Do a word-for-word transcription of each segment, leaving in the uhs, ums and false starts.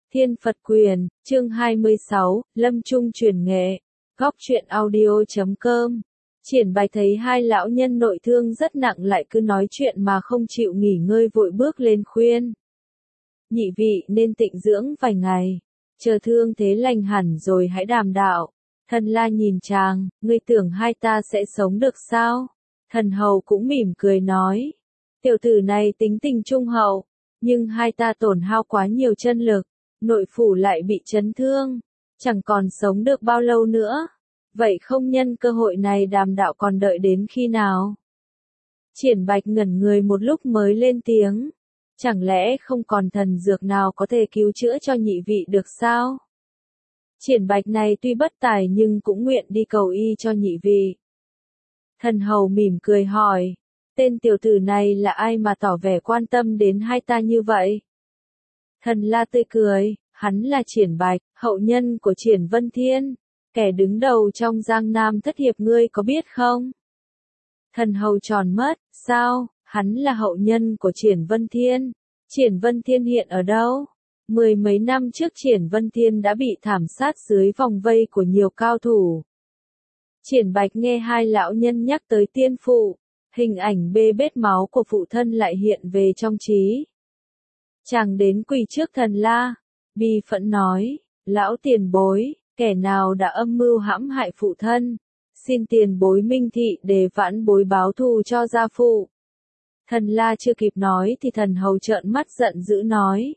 Thiên Phật Quyền, chương hai mươi sáu, Lâm Trung truyền nghệ, góc truyện audio chấm com. Triển Bạch thấy hai lão nhân nội thương rất nặng lại cứ nói chuyện mà không chịu nghỉ ngơi vội bước lên khuyên. Nhị vị nên tịnh dưỡng vài ngày, chờ thương thế lành hẳn rồi hãy đàm đạo. Thần La nhìn chàng, ngươi tưởng hai ta sẽ sống được sao? Thần Hầu cũng mỉm cười nói, tiểu tử này tính tình trung hậu, nhưng hai ta tổn hao quá nhiều chân lực, nội phủ lại bị chấn thương, chẳng còn sống được bao lâu nữa. Vậy không nhân cơ hội này đàm đạo còn đợi đến khi nào? Triển Bạch ngẩn người một lúc mới lên tiếng, chẳng lẽ không còn thần dược nào có thể cứu chữa cho nhị vị được sao? Triển Bạch này tuy bất tài nhưng cũng nguyện đi cầu y cho nhị vị. Thần Hầu mỉm cười hỏi, tên tiểu tử này là ai mà tỏ vẻ quan tâm đến hai ta như vậy? Thần La tươi cười, hắn là Triển Bạch, hậu nhân của Triển Vân Thiên, kẻ đứng đầu trong Giang Nam thất hiệp, ngươi có biết không? Thần Hầu tròn mắt, sao, hắn là hậu nhân của Triển Vân Thiên? Triển Vân Thiên hiện ở đâu? Mười mấy năm trước Triển Vân Thiên đã bị thảm sát dưới vòng vây của nhiều cao thủ. Triển Bạch nghe hai lão nhân nhắc tới tiên phụ, hình ảnh bê bết máu của phụ thân lại hiện về trong trí. Chàng đến quỳ trước Thần La, bi phẫn nói, lão tiền bối, kẻ nào đã âm mưu hãm hại phụ thân, xin tiền bối minh thị để vãn bối báo thù cho gia phụ. Thần La chưa kịp nói thì Thần Hầu trợn mắt giận dữ nói,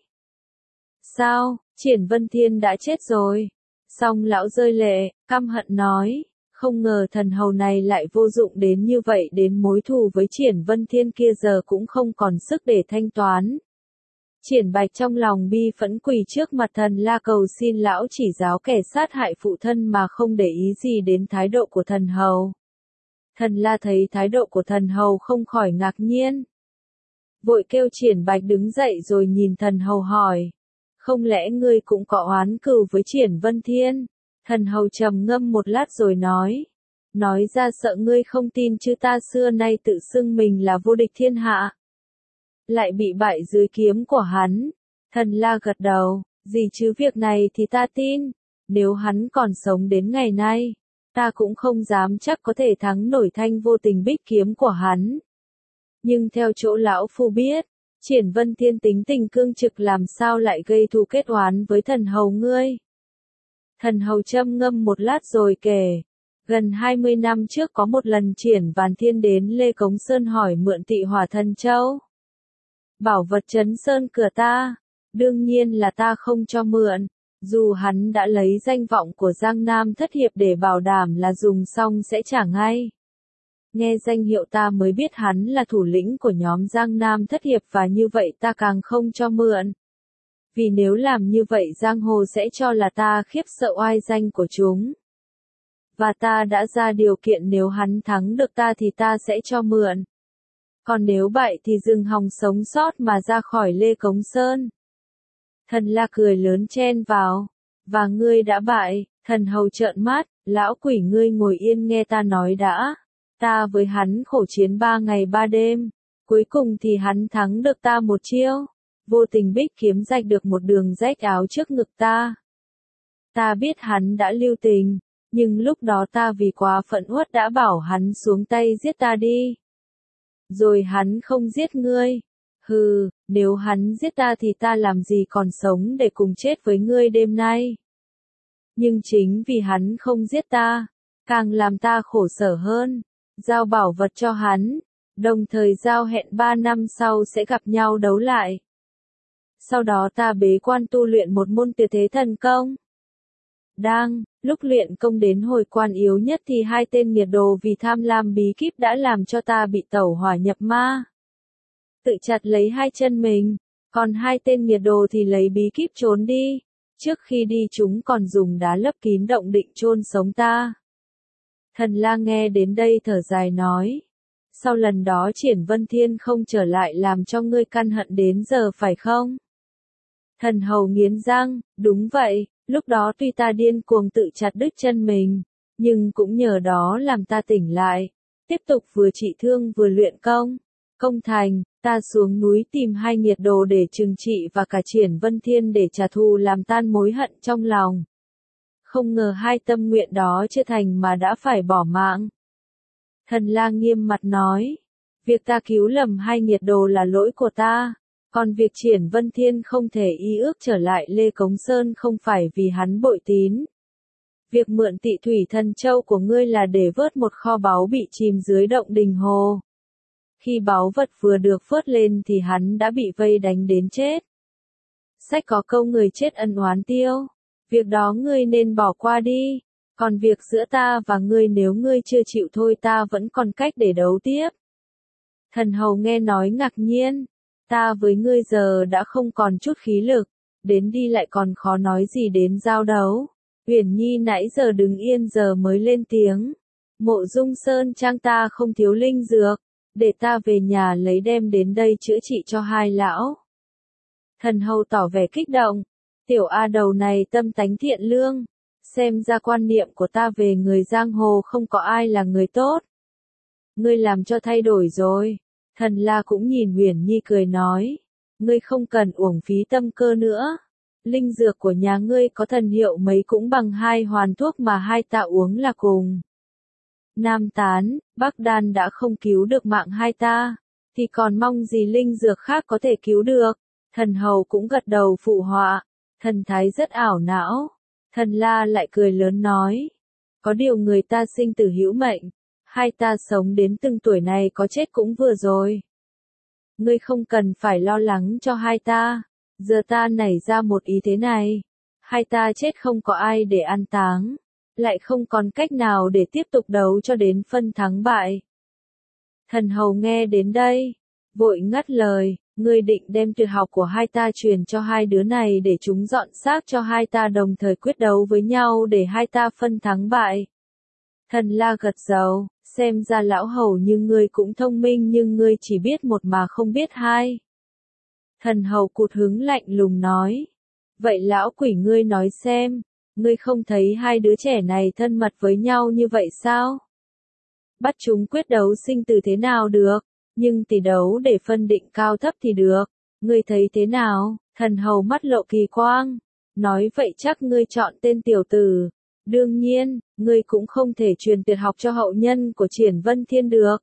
sao, Triển Vân Thiên đã chết rồi? Xong lão rơi lệ, căm hận nói, không ngờ Thần Hầu này lại vô dụng đến như vậy, đến mối thù với Triển Vân Thiên kia giờ cũng không còn sức để thanh toán. Triển Bạch trong lòng bi phẫn quỳ trước mặt Thần La cầu xin lão chỉ giáo kẻ sát hại phụ thân mà không để ý gì đến thái độ của Thần Hầu. Thần La thấy thái độ của Thần Hầu không khỏi ngạc nhiên, vội kêu Triển Bạch đứng dậy rồi nhìn Thần Hầu hỏi, không lẽ ngươi cũng có oán cừu với Triển Vân Thiên? Thần Hầu trầm ngâm một lát rồi nói, nói ra sợ ngươi không tin chứ ta xưa nay tự xưng mình là vô địch thiên hạ, lại bị bại dưới kiếm của hắn. Thần La gật đầu, gì chứ việc này thì ta tin, nếu hắn còn sống đến ngày nay, ta cũng không dám chắc có thể thắng nổi thanh vô tình bích kiếm của hắn. Nhưng theo chỗ lão phu biết, Triển Vân Thiên tính tình cương trực, làm sao lại gây thù kết oán với Thần Hầu ngươi? Thần Hầu châm ngâm một lát rồi kể, gần hai mươi năm trước có một lần Triển Vân Thiên đến Lê Cống Sơn hỏi mượn Tị Hỏa Thần Châu. Bảo vật trấn sơn cửa ta, đương nhiên là ta không cho mượn, dù hắn đã lấy danh vọng của Giang Nam thất hiệp để bảo đảm là dùng xong sẽ trả ngay. Nghe danh hiệu ta mới biết hắn là thủ lĩnh của nhóm Giang Nam thất hiệp, và như vậy ta càng không cho mượn. Vì nếu làm như vậy giang hồ sẽ cho là ta khiếp sợ oai danh của chúng. Và ta đã ra điều kiện nếu hắn thắng được ta thì ta sẽ cho mượn. Còn nếu bại thì dừng hòng sống sót mà ra khỏi Lê Cống Sơn. Thần La cười lớn chen vào, và ngươi đã bại? Thần Hầu trợn mắt, lão quỷ ngươi ngồi yên nghe ta nói đã. Ta với hắn khổ chiến ba ngày ba đêm, cuối cùng thì hắn thắng được ta một chiêu, vô tình bích kiếm rạch được một đường rách áo trước ngực ta. Ta biết hắn đã lưu tình, nhưng lúc đó ta vì quá phẫn uất đã bảo hắn xuống tay giết ta đi. Rồi hắn không giết ngươi. Hừ, nếu hắn giết ta thì ta làm gì còn sống để cùng chết với ngươi đêm nay. Nhưng chính vì hắn không giết ta, càng làm ta khổ sở hơn. Giao bảo vật cho hắn, đồng thời giao hẹn ba năm sau sẽ gặp nhau đấu lại. Sau đó ta bế quan tu luyện một môn tuyệt thế thần công. Đang, lúc luyện công đến hồi quan yếu nhất thì hai tên nghiệt đồ vì tham lam bí kíp đã làm cho ta bị tẩu hỏa nhập ma. Tự chặt lấy hai chân mình, còn hai tên nghiệt đồ thì lấy bí kíp trốn đi. Trước khi đi chúng còn dùng đá lấp kín động định chôn sống ta. Thần La nghe đến đây thở dài nói, sau lần đó Triển Vân Thiên không trở lại làm cho ngươi căn hận đến giờ phải không? Thần Hầu nghiến răng, đúng vậy, lúc đó tuy ta điên cuồng tự chặt đứt chân mình, nhưng cũng nhờ đó làm ta tỉnh lại, tiếp tục vừa trị thương vừa luyện công, công thành, Ta xuống núi tìm hai nghiệt đồ để trừng trị và cả Triển Vân Thiên để trả thù làm tan mối hận trong lòng. Không ngờ hai tâm nguyện đó chưa thành mà đã phải bỏ mạng. Thần La nghiêm mặt nói, việc ta cứu lầm hai nghiệt đồ là lỗi của ta, còn việc Triển Vân Thiên không thể y ước trở lại Lê Cống Sơn không phải vì hắn bội tín. Việc mượn Tị Thủy Thần Châu của ngươi là để vớt một kho báu bị chìm dưới động đình hồ. Khi báu vật vừa được vớt lên thì hắn đã bị vây đánh đến chết. Sách có câu người chết ân oán tiêu, việc đó ngươi nên bỏ qua đi, còn việc giữa ta và ngươi nếu ngươi chưa chịu thôi ta vẫn còn cách để đấu tiếp. Thần hầu nghe nói ngạc nhiên, ta với ngươi giờ đã không còn chút khí lực, đến đi lại còn khó nói gì đến giao đấu. Uyển Nhi nãy giờ đứng yên giờ mới lên tiếng, Mộ Dung Sơn Trang ta không thiếu linh dược, để ta về nhà lấy đem đến đây chữa trị cho hai lão. Thần hầu tỏ vẻ kích động, tiểu A đầu này tâm tánh thiện lương, xem ra quan niệm của ta về người giang hồ không có ai là người tốt. Ngươi làm cho thay đổi rồi. Thần La cũng nhìn Uyển Nhi cười nói, ngươi không cần uổng phí tâm cơ nữa. Linh dược của nhà ngươi có thần hiệu mấy cũng bằng hai hoàn thuốc mà hai ta uống là cùng. Nam Tán, Bắc Đan đã không cứu được mạng hai ta, thì còn mong gì linh dược khác có thể cứu được. Thần hầu cũng gật đầu phụ họa, thần thái rất ảo não. Thần La lại cười lớn nói, có điều người ta sinh tử hữu mệnh, hai ta sống đến từng tuổi này có chết cũng vừa rồi. Ngươi không cần phải lo lắng cho hai ta, giờ ta nảy ra một ý thế này, hai ta chết không có ai để an táng, lại không còn cách nào để tiếp tục đấu cho đến phân thắng bại. Thần hầu nghe đến đây, vội ngắt lời, ngươi định đem tuyệt học của hai ta truyền cho hai đứa này để chúng dọn xác cho hai ta đồng thời quyết đấu với nhau để hai ta phân thắng bại. Thần La gật đầu, xem ra lão hầu như ngươi cũng thông minh nhưng ngươi chỉ biết một mà không biết hai. Thần hầu cụt hứng lạnh lùng nói, vậy lão quỷ ngươi nói xem, ngươi không thấy hai đứa trẻ này thân mật với nhau như vậy sao? Bắt chúng quyết đấu sinh tử thế nào được, nhưng tỷ đấu để phân định cao thấp thì được, ngươi thấy thế nào? Thần hầu mắt lộ kỳ quang, nói vậy chắc ngươi chọn tên tiểu tử. Đương nhiên, ngươi cũng không thể truyền tuyệt học cho hậu nhân của Triển Vân Thiên được.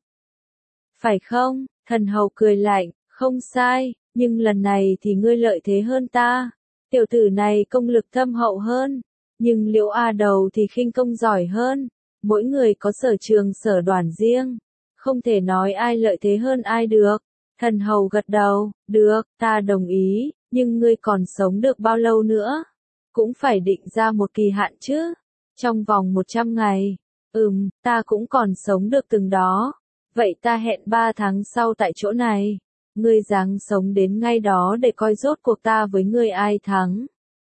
Phải không? Thần hầu cười lạnh, không sai, nhưng lần này thì ngươi lợi thế hơn ta. Tiểu tử này công lực thâm hậu hơn, nhưng Liễu A đầu thì khinh công giỏi hơn. Mỗi người có sở trường sở đoàn riêng, không thể nói ai lợi thế hơn ai được. Thần hầu gật đầu, được, ta đồng ý, nhưng ngươi còn sống được bao lâu nữa? Cũng phải định ra một kỳ hạn chứ. Trong vòng một trăm ngày, ừm, ta cũng còn sống được từng đó. Vậy ta hẹn ba tháng sau tại chỗ này. Ngươi ráng sống đến ngay đó để coi rốt cuộc ta với ngươi ai thắng.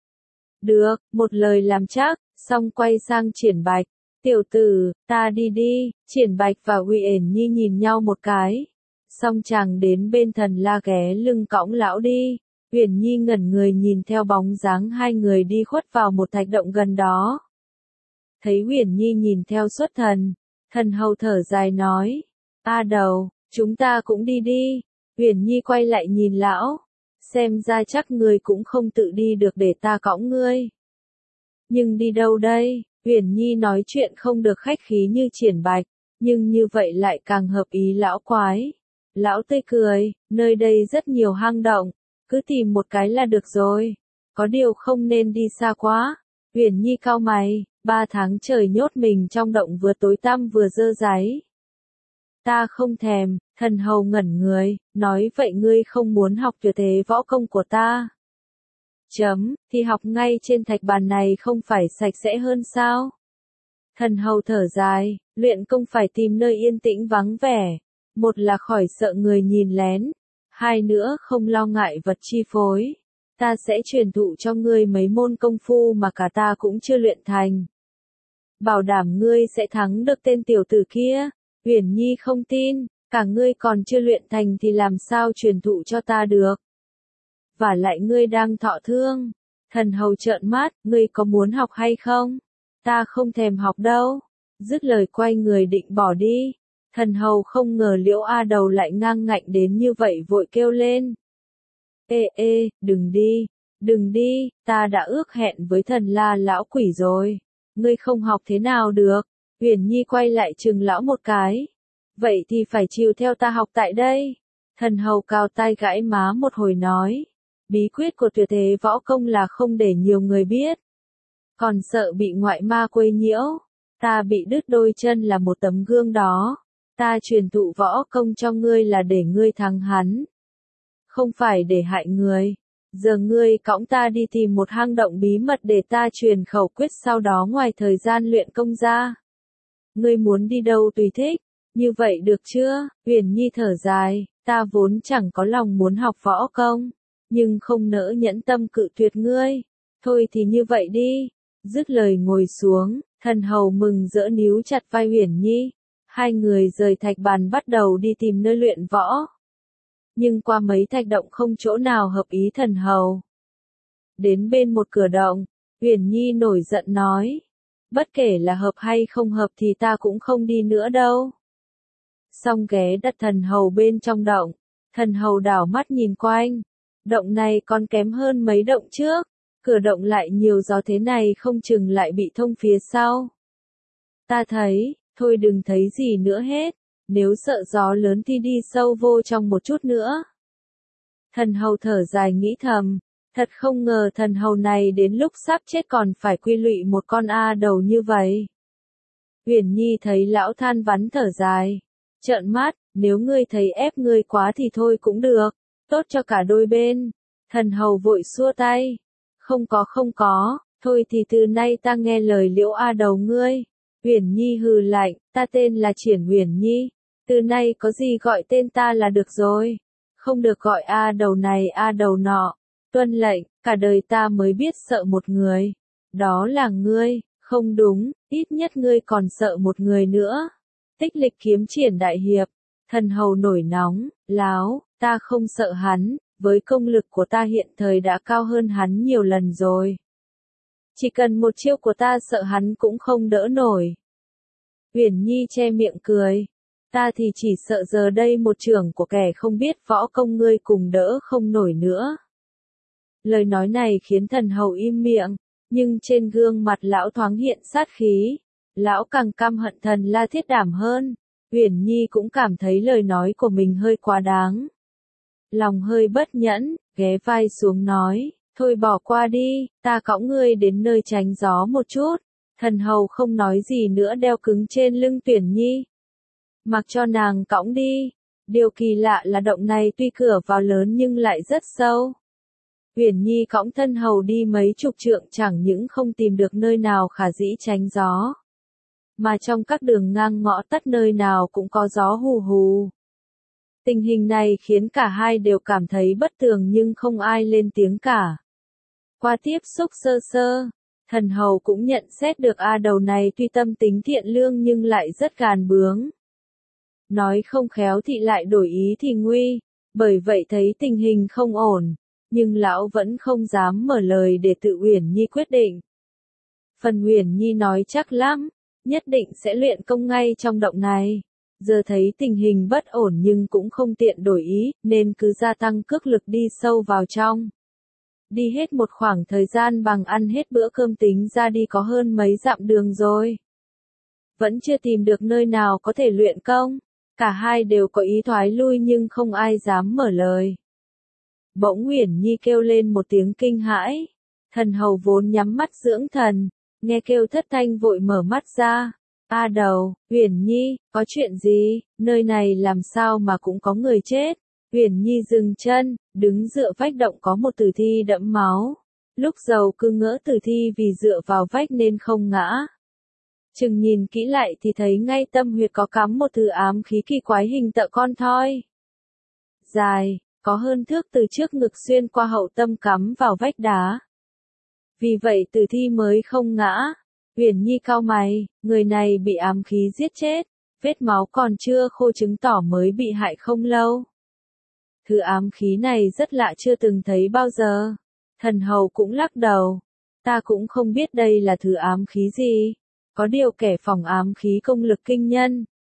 Được, một lời làm chắc, xong quay sang Triển Bạch. Tiểu tử, ta đi đi. Triển Bạch và Uyển Nhi nhìn nhau một cái. Xong chàng đến bên Thần La ghé lưng cõng lão đi. Uyển Nhi ngẩn người nhìn theo bóng dáng hai người đi khuất vào một thạch động gần đó. Thấy Uyển Nhi nhìn theo xuất thần, thần hầu thở dài nói, A đầu, chúng ta cũng đi đi. Uyển Nhi quay lại nhìn lão, xem ra chắc ngươi cũng không tự đi được để ta cõng ngươi. Nhưng đi đâu đây? Uyển Nhi nói chuyện không được khách khí như Triển Bạch, nhưng như vậy lại càng hợp ý lão quái. Lão tươi cười, nơi đây rất nhiều hang động, cứ tìm một cái là được rồi. Có điều không nên đi xa quá. Uyển Nhi cau mày, ba tháng trời nhốt mình trong động vừa tối tăm vừa dơ dáy. Ta không thèm. Thần hầu ngẩn người, nói vậy ngươi không muốn học tuyệt thế võ công của ta. Chấm, thì học ngay trên thạch bàn này không phải sạch sẽ hơn sao? Thần hầu thở dài, luyện công phải tìm nơi yên tĩnh vắng vẻ. Một là khỏi sợ người nhìn lén, hai nữa không lo ngại vật chi phối. Ta sẽ truyền thụ cho ngươi mấy môn công phu mà cả ta cũng chưa luyện thành. Bảo đảm ngươi sẽ thắng được tên tiểu tử kia. Uyển Nhi không tin, cả ngươi còn chưa luyện thành thì làm sao truyền thụ cho ta được. Và lại ngươi đang thọ thương. Thần hầu trợn mắt, ngươi có muốn học hay không? Ta không thèm học đâu. Dứt lời quay người định bỏ đi. Thần hầu không ngờ Liễu A Đầu lại ngang ngạnh đến như vậy vội kêu lên. Ê ê, đừng đi, đừng đi, ta đã ước hẹn với thần La lão quỷ rồi. Ngươi không học thế nào được. Uyển Nhi quay lại chừng lão một cái. Vậy thì phải chịu theo ta học tại đây. Thần hầu cao tay gãi má một hồi nói. Bí quyết của tuyệt thế võ công là không để nhiều người biết. Còn sợ bị ngoại ma quấy nhiễu. Ta bị đứt đôi chân là một tấm gương đó. Ta truyền thụ võ công cho ngươi là để ngươi thắng hắn. Không phải để hại người. Giờ ngươi cõng ta đi tìm một hang động bí mật để ta truyền khẩu quyết, sau đó ngoài thời gian luyện công ra. Ngươi muốn đi đâu tùy thích. Như vậy được chưa? Uyển Nhi thở dài. Ta vốn chẳng có lòng muốn học võ công. Nhưng không nỡ nhẫn tâm cự tuyệt ngươi. Thôi thì như vậy đi. Dứt lời ngồi xuống. Thần hầu mừng rỡ níu chặt vai Uyển Nhi. Hai người rời thạch bàn bắt đầu đi tìm nơi luyện võ. Nhưng qua mấy thạch động không chỗ nào hợp ý thần hầu. Đến bên một cửa động, Uyển Nhi nổi giận nói. Bất kể là hợp hay không hợp thì ta cũng không đi nữa đâu. Xong ghé đặt thần hầu bên trong động. Thần hầu đảo mắt nhìn quanh. Động này còn kém hơn mấy động trước. Cửa động lại nhiều gió thế này không chừng lại bị thông phía sau. Ta thấy, thôi đừng thấy gì nữa hết. Nếu sợ gió lớn thì đi sâu vô trong một chút nữa. Thần hầu thở dài nghĩ thầm. Thật không ngờ thần hầu này đến lúc sắp chết còn phải quy lụy một con A Đầu như vậy. Uyển Nhi thấy lão than vắn thở dài. Trợn mắt, nếu ngươi thấy ép ngươi quá thì thôi cũng được. Tốt cho cả đôi bên. Thần hầu vội xua tay. Không có không có, thôi thì từ nay ta nghe lời Liễu A Đầu ngươi. Uyển Nhi hừ lạnh, ta tên là Triển Uyển Nhi. Từ nay có gì gọi tên ta là được rồi. Không được gọi A Đầu này A Đầu nọ. Tuân lệnh, cả đời ta mới biết sợ một người. Đó là ngươi, không đúng, ít nhất ngươi còn sợ một người nữa. Tích Lịch kiếm Triển đại hiệp. Thần hầu nổi nóng, láo, ta không sợ hắn, với công lực của ta hiện thời đã cao hơn hắn nhiều lần rồi. Chỉ cần một chiêu của ta sợ hắn cũng không đỡ nổi. Uyển Nhi che miệng cười. Ta thì chỉ sợ giờ đây một trưởng của kẻ không biết võ công ngươi cùng đỡ không nổi nữa. Lời nói này khiến thần hầu im miệng, nhưng trên gương mặt lão thoáng hiện sát khí. Lão càng căm hận thần La Thiết Đảm hơn. Uyển Nhi cũng cảm thấy lời nói của mình hơi quá đáng. Lòng hơi bất nhẫn, ghé vai xuống nói, thôi bỏ qua đi, ta cõng ngươi đến nơi tránh gió một chút. Thần hầu không nói gì nữa đeo cứng trên lưng Uyển Nhi. Mặc cho nàng cõng đi. Điều kỳ lạ là động này tuy cửa vào lớn nhưng lại rất sâu. Uyển Nhi cõng thân hầu đi mấy chục trượng chẳng những không tìm được nơi nào khả dĩ tránh gió. Mà trong các đường ngang ngõ tắt nơi nào cũng có gió hù hù. Tình hình này khiến cả hai đều cảm thấy bất tường nhưng không ai lên tiếng cả. Qua tiếp xúc sơ sơ, thần hầu cũng nhận xét được A Đầu này tuy tâm tính thiện lương nhưng lại rất gàn bướng. Nói không khéo thì lại đổi ý thì nguy, bởi vậy thấy tình hình không ổn, nhưng lão vẫn không dám mở lời để tự Uyển Nhi quyết định. Phần Uyển Nhi nói chắc lắm, nhất định sẽ luyện công ngay trong động này. Giờ thấy tình hình bất ổn nhưng cũng không tiện đổi ý, nên cứ gia tăng cước lực đi sâu vào trong. Đi hết một khoảng thời gian bằng ăn hết bữa cơm tính ra đi có hơn mấy dặm đường rồi. Vẫn chưa tìm được nơi nào có thể luyện công. Cả hai đều có ý thoái lui nhưng không ai dám mở lời. Bỗng Uyển Nhi kêu lên một tiếng kinh hãi. Thần hầu vốn nhắm mắt dưỡng thần, nghe kêu thất thanh vội mở mắt ra. A Đầu, Uyển Nhi, có chuyện gì? Nơi này làm sao mà cũng có người chết? Uyển Nhi dừng chân, đứng dựa vách động có một tử thi đẫm máu. Lúc đầu cứ ngỡ tử thi vì dựa vào vách nên không ngã. Chừng nhìn kỹ lại thì thấy ngay tâm huyệt có cắm một thứ ám khí kỳ quái hình tợ con thoi. Dài, có hơn thước từ trước ngực xuyên qua hậu tâm cắm vào vách đá. Vì vậy tử thi mới không ngã. Uyển Nhi cau mày, người này bị ám khí giết chết, vết máu còn chưa khô chứng tỏ mới bị hại không lâu. Thứ ám khí này rất lạ chưa từng thấy bao giờ. Thần hầu cũng lắc đầu. Ta cũng không biết đây là thứ ám khí gì. Có điều kẻ phòng ám khí công lực kinh nhân,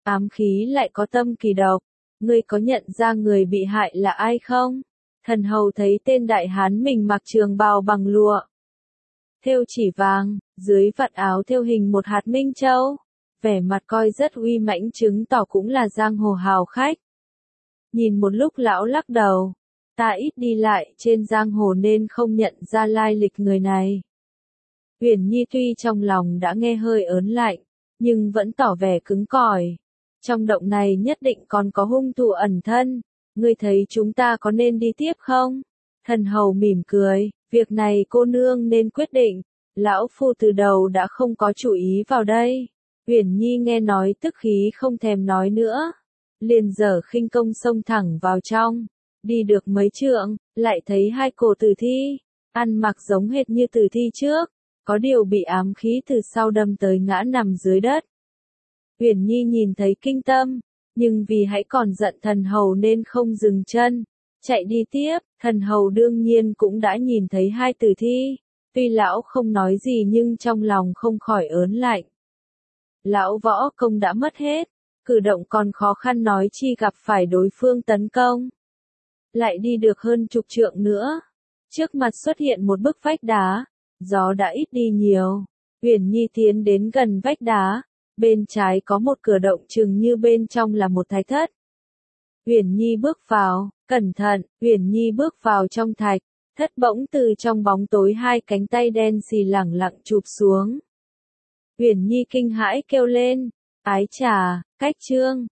Ám khí lại có tâm kỳ độc, ngươi có nhận ra người bị hại là ai không? Thần hầu thấy tên đại hán mình mặc trường bào bằng lụa, thêu chỉ vàng, dưới vạt áo thêu hình một hạt minh châu, vẻ mặt coi rất uy mãnh chứng tỏ cũng là giang hồ hào khách. Nhìn một lúc lão lắc đầu, ta ít đi lại trên giang hồ nên không nhận ra lai lịch người này. Uyển Nhi tuy trong lòng đã nghe hơi ớn lạnh, nhưng vẫn tỏ vẻ cứng cỏi. Trong động này nhất định còn có hung thủ ẩn thân, ngươi thấy chúng ta có nên đi tiếp không? Thần hầu mỉm cười, việc này cô nương nên quyết định, lão phu từ đầu đã không có chủ ý vào đây. Uyển Nhi nghe nói tức khí không thèm nói nữa, liền dở khinh công xông thẳng vào trong, đi được mấy trượng, lại thấy hai cổ tử thi, ăn mặc giống hệt như tử thi trước, có điều bị ám khí từ sau đâm tới ngã nằm dưới đất. Uyển Nhi nhìn thấy kinh tâm, nhưng vì hãy còn giận thần hầu nên không dừng chân, chạy đi tiếp. Thần hầu đương nhiên cũng đã nhìn thấy hai tử thi, tuy lão không nói gì nhưng trong lòng không khỏi ớn lạnh. Lão võ công đã mất hết, cử động còn khó khăn nói chi gặp phải đối phương tấn công. Lại đi được hơn chục trượng nữa, trước mặt xuất hiện một bức vách đá, gió đã ít đi nhiều. Uyển Nhi tiến đến gần vách đá, bên trái có một cửa động chừng như bên trong là một thạch thất. Uyển Nhi bước vào, cẩn thận, Uyển Nhi bước vào trong thạch, thất bỗng từ trong bóng tối hai cánh tay đen xì lẳng lặng chụp xuống. Uyển Nhi kinh hãi kêu lên, ái chà, cách trương,